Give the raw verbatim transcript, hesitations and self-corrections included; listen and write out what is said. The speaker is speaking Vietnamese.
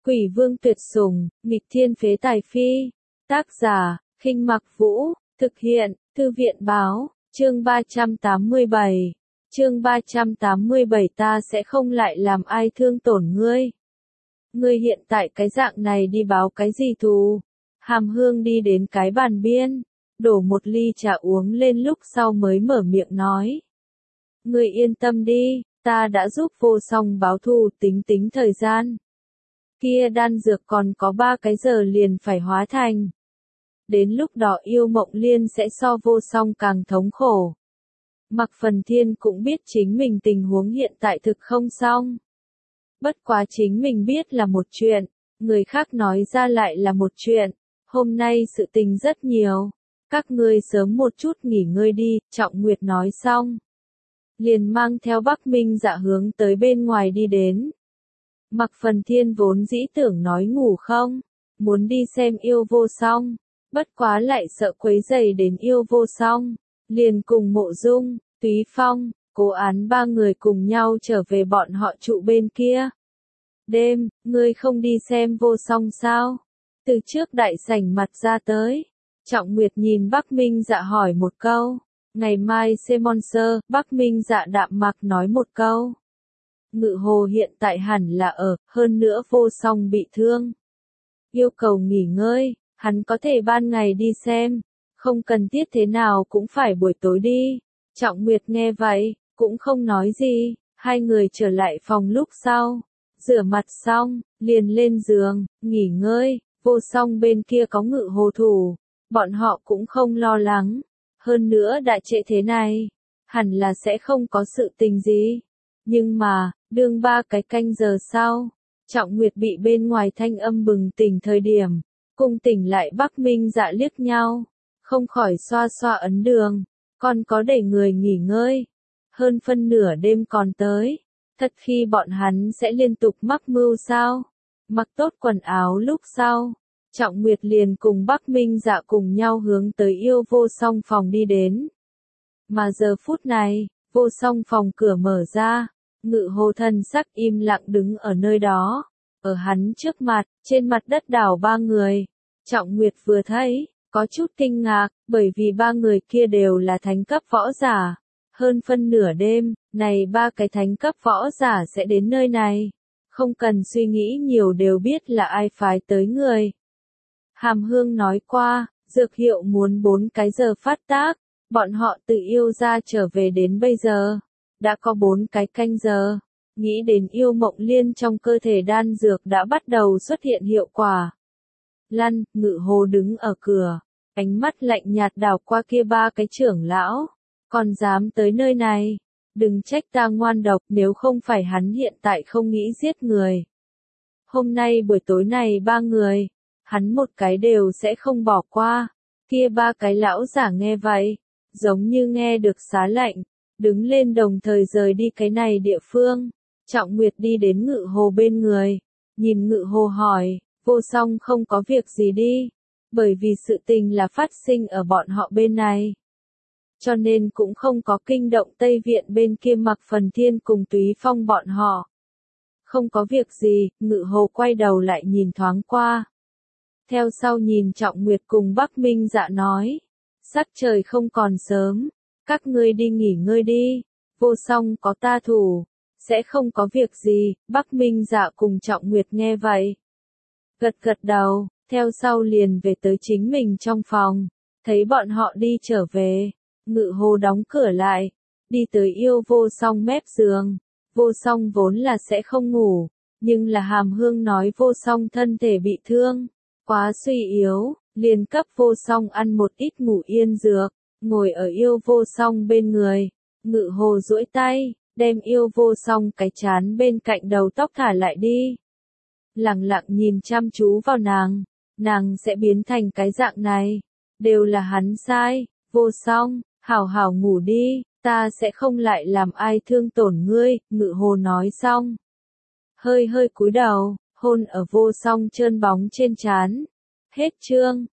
Quỷ vương tuyệt sủng, nghịch thiên phế tài phi. Tác giả, Khinh Mặc Vũ, thực hiện, Thư viện báo, chương ba trăm tám mươi bảy. Chương ba trăm tám mươi bảy ta sẽ không lại làm ai thương tổn ngươi. Ngươi hiện tại cái dạng này đi báo cái gì thù? Hàm Hương đi đến cái bàn biên, đổ một ly trà uống lên lúc sau mới mở miệng nói. Ngươi yên tâm đi, ta đã giúp Vô Song báo thù, tính tính thời gian. Kia đan dược còn có ba cái giờ liền phải hóa thành. Đến lúc đó Yêu Mộng Liên sẽ so Vô Song càng thống khổ. Mạc Phần Thiên cũng biết chính mình tình huống hiện tại thực không xong. Bất quá chính mình biết là một chuyện, người khác nói ra lại là một chuyện. Hôm nay sự tình rất nhiều. Các ngươi sớm một chút nghỉ ngơi đi, Trọng Nguyệt nói xong. Liền mang theo Bắc Minh Dạ hướng tới bên ngoài đi đến. Mạc Phần Thiên vốn dĩ tưởng nói ngủ không, muốn đi xem Yêu Vô Song, bất quá lại sợ quấy rầy đến Yêu Vô Song, liền cùng Mộ Dung, Túy Phong, Cố Án ba người cùng nhau trở về bọn họ trụ bên kia. Đêm, ngươi không đi xem Vô Song sao? Từ trước đại sảnh mặt ra tới, Trọng Nguyệt nhìn Bắc Minh Dạ hỏi một câu. Ngày mai Semonser, Bắc Minh Dạ đạm mạc nói một câu. Ngự Hồ hiện tại hẳn là ở, hơn nữa Vô Song bị thương. Yêu cầu nghỉ ngơi, hắn có thể ban ngày đi xem, không cần thiết thế nào cũng phải buổi tối đi. Trọng Nguyệt nghe vậy, cũng không nói gì, hai người trở lại phòng lúc sau. Rửa mặt xong, liền lên giường, nghỉ ngơi, Vô Song bên kia có Ngự Hồ thủ, bọn họ cũng không lo lắng. Hơn nữa đã trễ thế này, hẳn là sẽ không có sự tình gì. Nhưng mà, đương ba cái canh giờ sau, Trọng Nguyệt bị bên ngoài thanh âm bừng tỉnh thời điểm, cùng tỉnh lại Bắc Minh Dạ liếc nhau, không khỏi xoa xoa ấn đường, còn có để người nghỉ ngơi. Hơn phân nửa đêm còn tới, thật khi bọn hắn sẽ liên tục mắc mưu sao? Mặc tốt quần áo lúc sau, Trọng Nguyệt liền cùng Bắc Minh Dạ cùng nhau hướng tới Yêu Vô Song phòng đi đến. Mà giờ phút này, Vô Song phòng cửa mở ra, Ngự Hồ thần sắc im lặng đứng ở nơi đó. Ở hắn trước mặt, trên mặt đất đảo ba người. Trọng Nguyệt vừa thấy, có chút kinh ngạc, bởi vì ba người kia đều là thánh cấp võ giả. Hơn phân nửa đêm, này ba cái thánh cấp võ giả sẽ đến nơi này. Không cần suy nghĩ nhiều đều biết là ai phái tới người. Hàm Hương nói qua, dược hiệu muốn bốn cái giờ phát tác, bọn họ tự Yêu ra trở về đến bây giờ. Đã có bốn cái canh giờ, nghĩ đến Yêu Mộng Liên trong cơ thể đan dược đã bắt đầu xuất hiện hiệu quả. Lăn, Ngự Hồ đứng ở cửa, ánh mắt lạnh nhạt đảo qua kia ba cái trưởng lão, còn dám tới nơi này, đừng trách ta ngoan độc nếu không phải hắn hiện tại không nghĩ giết người. Hôm nay buổi tối này ba người, hắn một cái đều sẽ không bỏ qua, kia ba cái lão giả nghe vậy, giống như nghe được xá lạnh. Đứng lên đồng thời rời đi cái này địa phương. Trọng Nguyệt đi đến Ngự Hồ bên người, nhìn Ngự Hồ hỏi, Vô Song không có việc gì đi, bởi vì sự tình là phát sinh ở bọn họ bên này. Cho nên cũng không có kinh động Tây Viện bên kia Mạc Phần Thiên cùng Túy Phong bọn họ. Không có việc gì, Ngự Hồ quay đầu lại nhìn thoáng qua. Theo sau nhìn Trọng Nguyệt cùng Bắc Minh Dạ nói, sắc trời không còn sớm. Các ngươi đi nghỉ ngơi đi, Vô Song có ta thủ, sẽ không có việc gì. Bắc Minh Dạ cùng Trọng Nguyệt nghe vậy, gật gật đầu, theo sau liền về tới chính mình trong phòng, thấy bọn họ đi trở về, Ngự Hồ đóng cửa lại, đi tới Yêu Vô Song mép giường. Vô Song vốn là sẽ không ngủ, nhưng là Hàm Hương nói Vô Song thân thể bị thương, quá suy yếu, liền cấp Vô Song ăn một ít ngủ yên dược. Ngồi ở Yêu Vô Song bên người, Ngự Hồ duỗi tay, đem Yêu Vô Song cái chán bên cạnh đầu tóc thả lại đi. Lặng lặng nhìn chăm chú vào nàng, nàng sẽ biến thành cái dạng này, đều là hắn sai. Vô Song, hảo hảo ngủ đi, ta sẽ không lại làm ai thương tổn ngươi. Ngự Hồ nói xong, hơi hơi cúi đầu, hôn ở Vô Song trơn bóng trên trán. Hết chương.